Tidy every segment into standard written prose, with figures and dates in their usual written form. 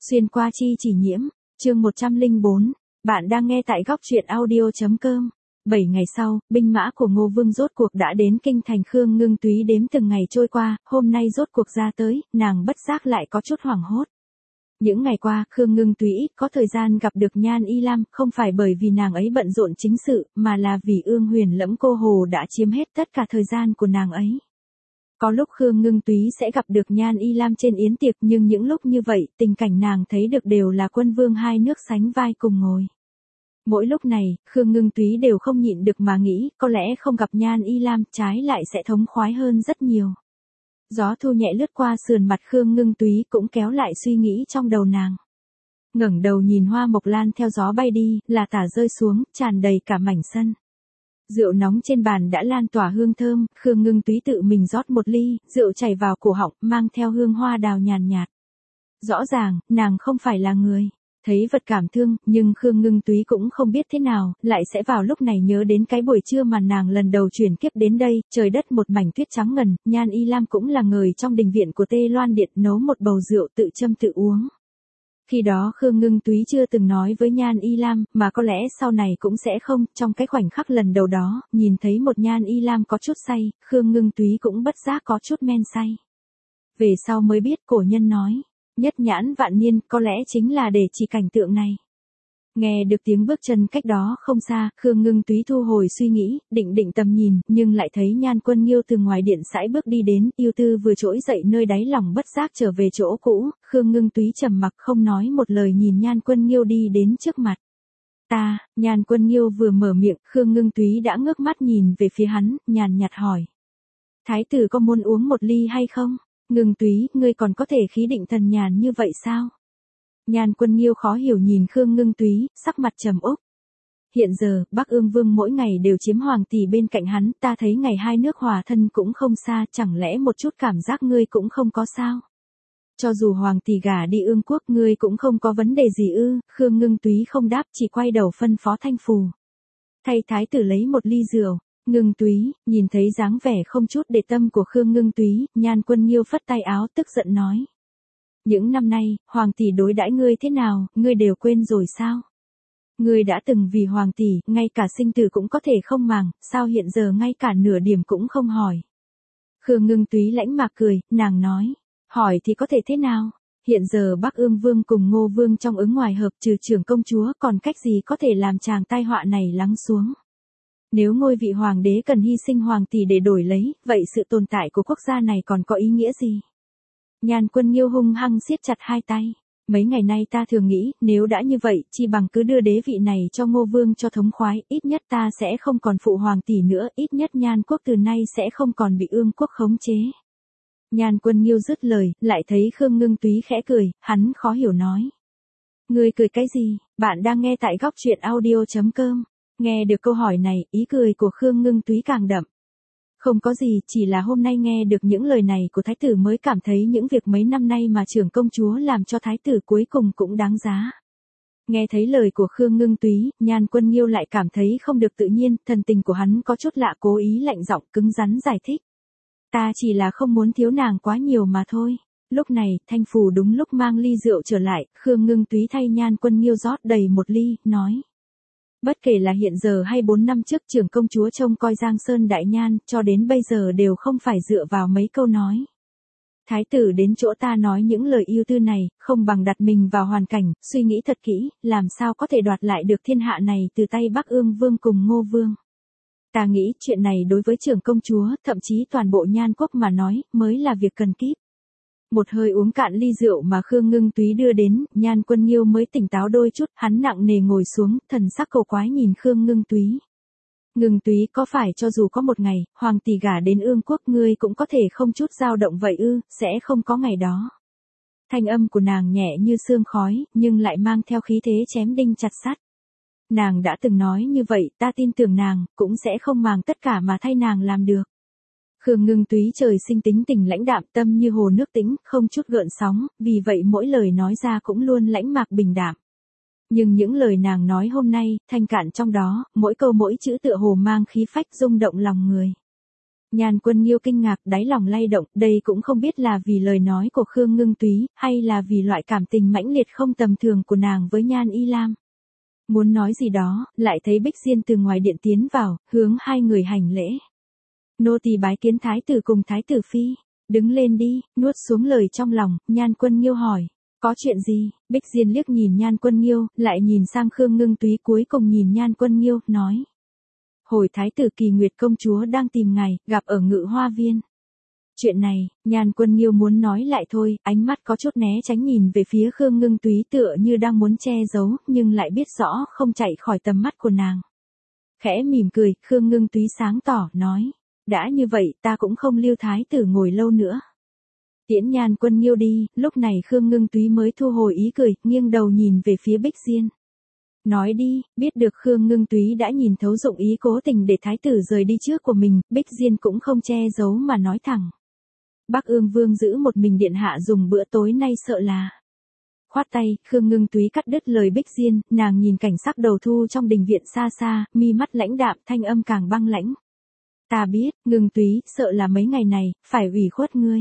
Xuyên qua chi chỉ nhiễm, chương 104, bạn đang nghe tại góc truyện audio.com. 7 ngày sau, binh mã của Ngô Vương rốt cuộc đã đến kinh thành. Khương Ngưng Túy đếm từng ngày trôi qua, hôm nay rốt cuộc ra tới, nàng bất giác lại có chút hoảng hốt. Những ngày qua, Khương Ngưng Túy ít có thời gian gặp được Nhan Y Lam, không phải bởi vì nàng ấy bận rộn chính sự, mà là vì Ương Huyền Lẫm Cô Hồ đã chiếm hết tất cả thời gian của nàng ấy. Có lúc Khương Ngưng Túy sẽ gặp được Nhan Y Lam trên yến tiệc, nhưng những lúc như vậy, tình cảnh nàng thấy được đều là quân vương hai nước sánh vai cùng ngồi. Mỗi lúc này, Khương Ngưng Túy đều không nhịn được mà nghĩ, có lẽ không gặp Nhan Y Lam, trái lại sẽ thống khoái hơn rất nhiều. Gió thu nhẹ lướt qua sườn mặt Khương Ngưng Túy cũng kéo lại suy nghĩ trong đầu nàng. Ngẩng đầu nhìn hoa mộc lan theo gió bay đi, là tả rơi xuống, tràn đầy cả mảnh sân. Rượu nóng trên bàn đã lan tỏa hương thơm, Khương Ngưng Túy tự mình rót một ly, rượu chảy vào cổ họng, mang theo hương hoa đào nhàn nhạt. Rõ ràng, nàng không phải là người thấy vật cảm thương, nhưng Khương Ngưng Túy cũng không biết thế nào, lại sẽ vào lúc này nhớ đến cái buổi trưa mà nàng lần đầu chuyển kiếp đến đây, trời đất một mảnh tuyết trắng ngần, Nhan Y Lam cũng là người trong đình viện của Tê Loan Điện nấu một bầu rượu tự châm tự uống. Khi đó Khương Ngưng Túy chưa từng nói với Nhan Y Lam, mà có lẽ sau này cũng sẽ không, trong cái khoảnh khắc lần đầu đó, nhìn thấy một Nhan Y Lam có chút say, Khương Ngưng Túy cũng bất giác có chút men say. Về sau mới biết cổ nhân nói, nhất nhãn vạn niên, có lẽ chính là để chỉ cảnh tượng này. Nghe được tiếng bước chân cách đó không xa, Khương Ngưng Túy thu hồi suy nghĩ, định tầm nhìn, nhưng lại thấy Nhan Quân Nghiêu từ ngoài điện sải bước đi đến, yêu tư vừa trỗi dậy nơi đáy lòng bất giác trở về chỗ cũ, Khương Ngưng Túy trầm mặc không nói một lời nhìn Nhan Quân Nghiêu đi đến trước mặt. Nhan Quân Nghiêu vừa mở miệng, Khương Ngưng Túy đã ngước mắt nhìn về phía hắn, nhàn nhạt hỏi. Thái tử có muốn uống một ly hay không? Ngưng Túy, ngươi còn có thể khí định thần nhàn như vậy sao? Nhan Quân Nghiêu khó hiểu nhìn Khương Ngưng Túy, sắc mặt trầm úc. Hiện giờ, Bắc Ương Vương mỗi ngày đều chiếm hoàng tỷ bên cạnh hắn, ta thấy ngày hai nước hòa thân cũng không xa, chẳng lẽ một chút cảm giác ngươi cũng không có sao? Cho dù hoàng tỷ gả đi Ương quốc, ngươi cũng không có vấn đề gì ư? Khương Ngưng Túy không đáp, chỉ quay đầu phân phó Thanh Phù. Thay thái tử lấy một ly rượu. Ngưng Túy, nhìn thấy dáng vẻ không chút để tâm của Khương Ngưng Túy, Nhan Quân Nghiêu phất tay áo tức giận nói. Những năm nay, hoàng tỷ đối đãi ngươi thế nào, ngươi đều quên rồi sao? Ngươi đã từng vì hoàng tỷ, ngay cả sinh tử cũng có thể không màng, sao hiện giờ ngay cả nửa điểm cũng không hỏi? Khương Ngưng Túy lãnh mạc cười, nàng nói, hỏi thì có thể thế nào? Hiện giờ Bắc Ương Vương cùng Ngô Vương trong ứng ngoài hợp, trừ trưởng công chúa, còn cách gì có thể làm chàng tai họa này lắng xuống? Nếu ngôi vị hoàng đế cần hy sinh hoàng tỷ để đổi lấy, vậy sự tồn tại của quốc gia này còn có ý nghĩa gì? Nhan Quân Nghiêu hung hăng siết chặt hai tay. Mấy ngày nay ta thường nghĩ, nếu đã như vậy, chi bằng cứ đưa đế vị này cho Ngô Vương cho thống khoái, ít nhất ta sẽ không còn phụ hoàng tỷ nữa, ít nhất Nhan quốc từ nay sẽ không còn bị Ương quốc khống chế. Nhan Quân Nghiêu dứt lời, lại thấy Khương Ngưng Túy khẽ cười, hắn khó hiểu nói. Ngươi cười cái gì? Bạn đang nghe tại góc truyện audio.com. Nghe được câu hỏi này, ý cười của Khương Ngưng Túy càng đậm. Không có gì, chỉ là hôm nay nghe được những lời này của thái tử mới cảm thấy những việc mấy năm nay mà trưởng công chúa làm cho thái tử cuối cùng cũng đáng giá. Nghe thấy lời của Khương Ngưng Túy, Nhan Quân Nghiêu lại cảm thấy không được tự nhiên, thần tình của hắn có chút lạ, cố ý lạnh giọng cứng rắn giải thích. Ta chỉ là không muốn thiếu nàng quá nhiều mà thôi. Lúc này, Thanh Phù đúng lúc mang ly rượu trở lại, Khương Ngưng Túy thay Nhan Quân Nghiêu rót đầy một ly, nói. Bất kể là hiện giờ hay 4 năm trước, trưởng công chúa trông coi Giang Sơn Đại Nhan, cho đến bây giờ đều không phải dựa vào mấy câu nói. Thái tử đến chỗ ta nói những lời yêu tư này, không bằng đặt mình vào hoàn cảnh, suy nghĩ thật kỹ, làm sao có thể đoạt lại được thiên hạ này từ tay Bắc Ương Vương cùng Ngô Vương. Ta nghĩ chuyện này đối với trưởng công chúa, thậm chí toàn bộ Nhan quốc mà nói, mới là việc cần kíp. Một hơi uống cạn ly rượu mà Khương Ngưng Túy đưa đến, Nhan Quân Nghiêu mới tỉnh táo đôi chút, hắn nặng nề ngồi xuống, thần sắc cầu quái nhìn Khương Ngưng Túy. Ngưng Túy, có phải cho dù có một ngày, hoàng tỷ gả đến Ương quốc, ngươi cũng có thể không chút dao động vậy ư, sẽ không có ngày đó. Thanh âm của nàng nhẹ như sương khói, nhưng lại mang theo khí thế chém đinh chặt sắt. Nàng đã từng nói như vậy, ta tin tưởng nàng, cũng sẽ không màng tất cả mà thay nàng làm được. Khương Ngưng Túy trời sinh tính tình lãnh đạm, tâm như hồ nước tĩnh, không chút gợn sóng, vì vậy mỗi lời nói ra cũng luôn lãnh mạc bình đạm. Nhưng những lời nàng nói hôm nay, thanh cạn trong đó, mỗi câu mỗi chữ tựa hồ mang khí phách rung động lòng người. Nhan Quân Nghiêu kinh ngạc, đáy lòng lay động, đây cũng không biết là vì lời nói của Khương Ngưng Túy, hay là vì loại cảm tình mãnh liệt không tầm thường của nàng với Nhan Y Lam. Muốn nói gì đó, lại thấy Bích Diên từ ngoài điện tiến vào, hướng hai người hành lễ. Nô tỳ bái kiến thái tử cùng thái tử phi. Đứng lên đi, nuốt xuống lời trong lòng, Nhan Quân Nghiêu hỏi. Có chuyện gì? Bích Diên liếc nhìn Nhan Quân Nghiêu, lại nhìn sang Khương Ngưng Túy, cuối cùng nhìn Nhan Quân Nghiêu, nói. Hồi thái tử Kỳ Nguyệt công chúa đang tìm ngài, gặp ở Ngự Hoa Viên. Chuyện này, Nhan Quân Nghiêu muốn nói lại thôi, ánh mắt có chút né tránh nhìn về phía Khương Ngưng Túy tựa như đang muốn che giấu, nhưng lại biết rõ không chạy khỏi tầm mắt của nàng. Khẽ mỉm cười, Khương Ngưng Túy sáng tỏ, nói. Đã như vậy, ta cũng không lưu thái tử ngồi lâu nữa. Tiễn Nhan Quân Nghiêu đi, lúc này Khương Ngưng Túy mới thu hồi ý cười, nghiêng đầu nhìn về phía Bích Diên. Nói đi, biết được Khương Ngưng Túy đã nhìn thấu dụng ý cố tình để thái tử rời đi trước của mình, Bích Diên cũng không che giấu mà nói thẳng. Bắc Ương Vương giữ một mình điện hạ dùng bữa tối nay sợ là. Khoát tay, Khương Ngưng Túy cắt đứt lời Bích Diên, nàng nhìn cảnh sắc đầu thu trong đình viện xa xa, mi mắt lãnh đạm, thanh âm càng băng lãnh. Ta biết, Ngưng Túy, sợ là mấy ngày này, phải ủy khuất ngươi.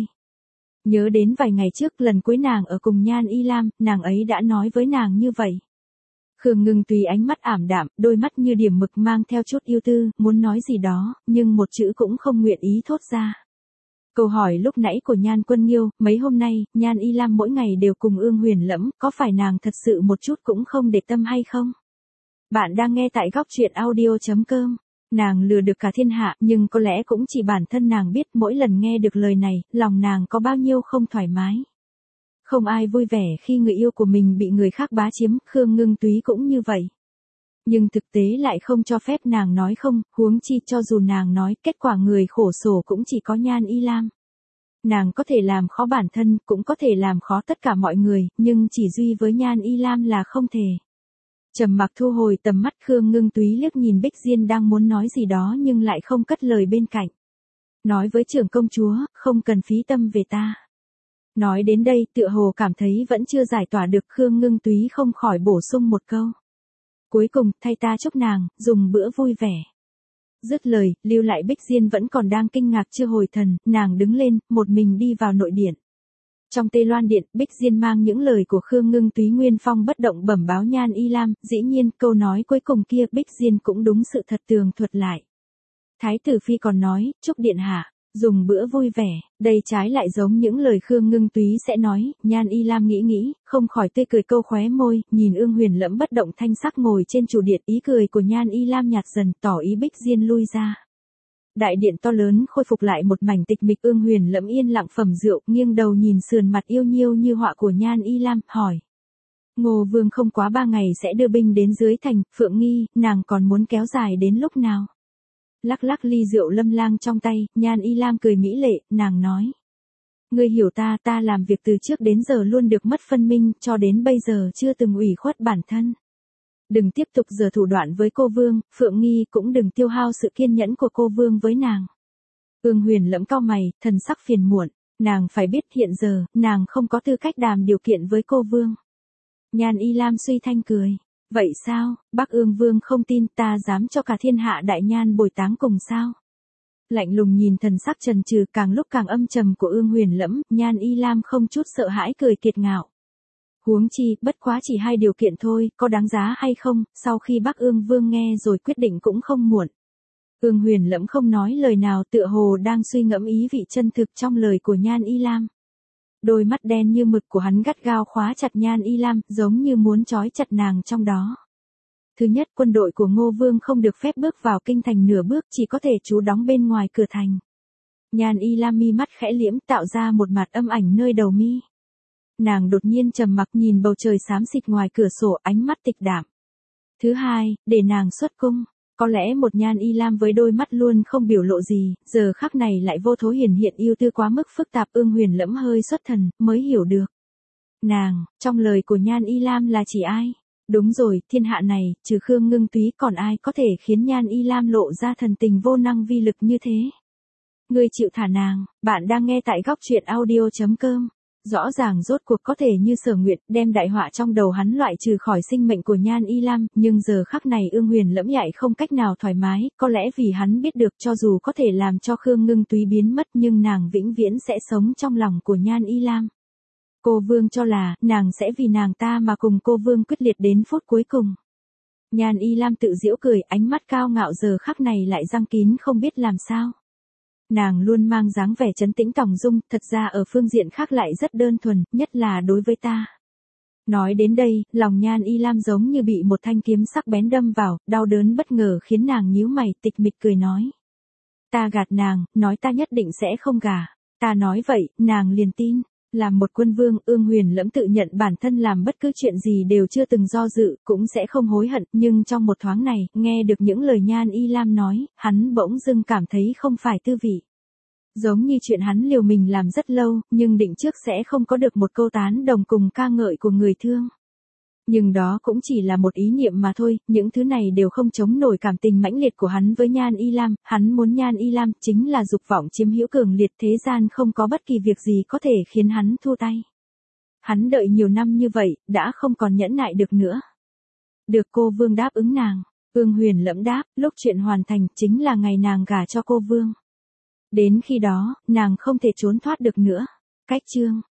Nhớ đến vài ngày trước lần cuối nàng ở cùng Nhan Y Lam, nàng ấy đã nói với nàng như vậy. Khương Ngưng Túy ánh mắt ảm đạm, đôi mắt như điểm mực mang theo chút yêu tư, muốn nói gì đó, nhưng một chữ cũng không nguyện ý thốt ra. Câu hỏi lúc nãy của Nhan Quân Nghiêu, mấy hôm nay, Nhan Y Lam mỗi ngày đều cùng Ương Huyền Lẫm, có phải nàng thật sự một chút cũng không để tâm hay không? Bạn đang nghe tại góc truyện audio.com. Nàng lừa được cả thiên hạ, nhưng có lẽ cũng chỉ bản thân nàng biết mỗi lần nghe được lời này, lòng nàng có bao nhiêu không thoải mái. Không ai vui vẻ khi người yêu của mình bị người khác bá chiếm, Khương Ngưng Túy cũng như vậy. Nhưng thực tế lại không cho phép nàng nói không, huống chi cho dù nàng nói, kết quả người khổ sở cũng chỉ có Nhan Y Lam. Nàng có thể làm khó bản thân, cũng có thể làm khó tất cả mọi người, nhưng chỉ duy với Nhan Y Lam là không thể. Trầm mặc thu hồi tầm mắt, Khương Ngưng Túy liếc nhìn Bích Diên đang muốn nói gì đó nhưng lại không cất lời bên cạnh. Nói với trưởng công chúa, không cần phí tâm về ta. Nói đến đây tựa hồ cảm thấy vẫn chưa giải tỏa được, Khương Ngưng Túy không khỏi bổ sung một câu. Cuối cùng, thay ta chúc nàng, dùng bữa vui vẻ. Dứt lời, lưu lại Bích Diên vẫn còn đang kinh ngạc chưa hồi thần, nàng đứng lên, một mình đi vào nội điện. Trong Tây Loan Điện, Bích Diên mang những lời của Khương Ngưng Túy nguyên phong bất động bẩm báo Nhan Y Lam, dĩ nhiên, câu nói cuối cùng kia Bích Diên cũng đúng sự thật tường thuật lại. Thái tử phi còn nói, chúc điện hạ, dùng bữa vui vẻ, đây trái lại giống những lời Khương Ngưng Túy sẽ nói, Nhan Y Lam nghĩ, không khỏi tươi cười câu khóe môi, nhìn Ương Huyền Lẫm bất động thanh sắc ngồi trên chủ điện, ý cười của Nhan Y Lam nhạt dần, tỏ ý Bích Diên lui ra. Đại điện to lớn khôi phục lại một mảnh tịch mịch, Ương Huyền Lẫm yên lặng phẩm rượu, nghiêng đầu nhìn sườn mặt yêu nhiêu như họa của Nhan Y Lam, hỏi. Ngô Vương không quá 3 ngày sẽ đưa binh đến dưới thành, Phượng Nghi, nàng còn muốn kéo dài đến lúc nào? Lắc lắc ly rượu lâm lang trong tay, Nhan Y Lam cười mỹ lệ, nàng nói. Ngươi hiểu ta, ta làm việc từ trước đến giờ luôn được mất phân minh, cho đến bây giờ chưa từng ủy khuất bản thân. Đừng tiếp tục giở thủ đoạn với cô Vương, Phượng Nghi cũng đừng tiêu hao sự kiên nhẫn của cô Vương với nàng. Ương Huyền Lẫm cau mày, thần sắc phiền muộn, nàng phải biết hiện giờ, nàng không có tư cách đàm điều kiện với cô Vương. Nhan Y Lam suy thanh cười. Vậy sao, Bắc Ương Vương không tin ta dám cho cả thiên hạ đại nhan bồi táng cùng sao? Lạnh lùng nhìn thần sắc trần trừ càng lúc càng âm trầm của Ương Huyền Lẫm, Nhan Y Lam không chút sợ hãi cười kiệt ngạo. Huống chi, bất quá chỉ 2 điều kiện thôi, có đáng giá hay không, sau khi Bắc Ương Vương nghe rồi quyết định cũng không muộn. Ương Huyền Lẫm không nói lời nào, tựa hồ đang suy ngẫm ý vị chân thực trong lời của Nhan Y Lam. Đôi mắt đen như mực của hắn gắt gao khóa chặt Nhan Y Lam, giống như muốn trói chặt nàng trong đó. Thứ nhất, quân đội của Ngô Vương không được phép bước vào kinh thành nửa bước, chỉ có thể trú đóng bên ngoài cửa thành. Nhan Y Lam mi mắt khẽ liễm, tạo ra một mặt âm ảnh nơi đầu mi. Nàng đột nhiên trầm mặc nhìn bầu trời xám xịt ngoài cửa sổ, ánh mắt tịch đạm. Thứ hai, để nàng xuất cung. Có lẽ một Nhan Y Lam với đôi mắt luôn không biểu lộ gì, giờ khắc này lại vô thố hiển hiện yêu tư quá mức phức tạp. Ương Huyền Lẫm hơi xuất thần, mới hiểu được. Nàng, trong lời của Nhan Y Lam là chỉ ai? Đúng rồi, thiên hạ này, trừ Khương Ngưng Túy còn ai có thể khiến Nhan Y Lam lộ ra thần tình vô năng vi lực như thế? Ngươi chịu thả nàng, bạn đang nghe tại góc truyện audio.com. Rõ ràng rốt cuộc có thể như Sở Nguyệt đem đại họa trong đầu hắn loại trừ khỏi sinh mệnh của Nhan Y Lam, nhưng giờ khắc này Ương Huyền lẫm nhạy không cách nào thoải mái, có lẽ vì hắn biết được cho dù có thể làm cho Khương Ngưng Túy biến mất nhưng nàng vĩnh viễn sẽ sống trong lòng của Nhan Y Lam. Cô Vương cho là, nàng sẽ vì nàng ta mà cùng cô Vương quyết liệt đến phút cuối cùng. Nhan Y Lam tự giễu cười, ánh mắt cao ngạo giờ khắc này lại giăng kín không biết làm sao. Nàng luôn mang dáng vẻ trấn tĩnh tòng dung, thật ra ở phương diện khác lại rất đơn thuần, nhất là đối với ta. Nói đến đây, lòng Nhan Y Lam giống như bị một thanh kiếm sắc bén đâm vào, đau đớn bất ngờ khiến nàng nhíu mày, tịch mịch cười nói. Ta gạt nàng, nói ta nhất định sẽ không gả. Ta nói vậy, nàng liền tin. Làm một quân vương, Ương Huyền lẫm tự nhận bản thân làm bất cứ chuyện gì đều chưa từng do dự, cũng sẽ không hối hận, nhưng trong một thoáng này, nghe được những lời Nhan Y Lam nói, hắn bỗng dưng cảm thấy không phải tư vị. Giống như chuyện hắn liều mình làm rất lâu, nhưng định trước sẽ không có được một câu tán đồng cùng ca ngợi của người thương. Nhưng đó cũng chỉ là một ý niệm mà thôi, những thứ này đều không chống nổi cảm tình mãnh liệt của hắn với Nhan Y Lam, hắn muốn Nhan Y Lam chính là dục vọng chiếm hữu cường liệt, thế gian không có bất kỳ việc gì có thể khiến hắn thua tay. Hắn đợi nhiều năm như vậy, đã không còn nhẫn nại được nữa. Được cô Vương đáp ứng nàng, Ương Huyền lẫm đáp, lúc chuyện hoàn thành chính là ngày nàng gả cho cô Vương. Đến khi đó, nàng không thể trốn thoát được nữa. Cách chương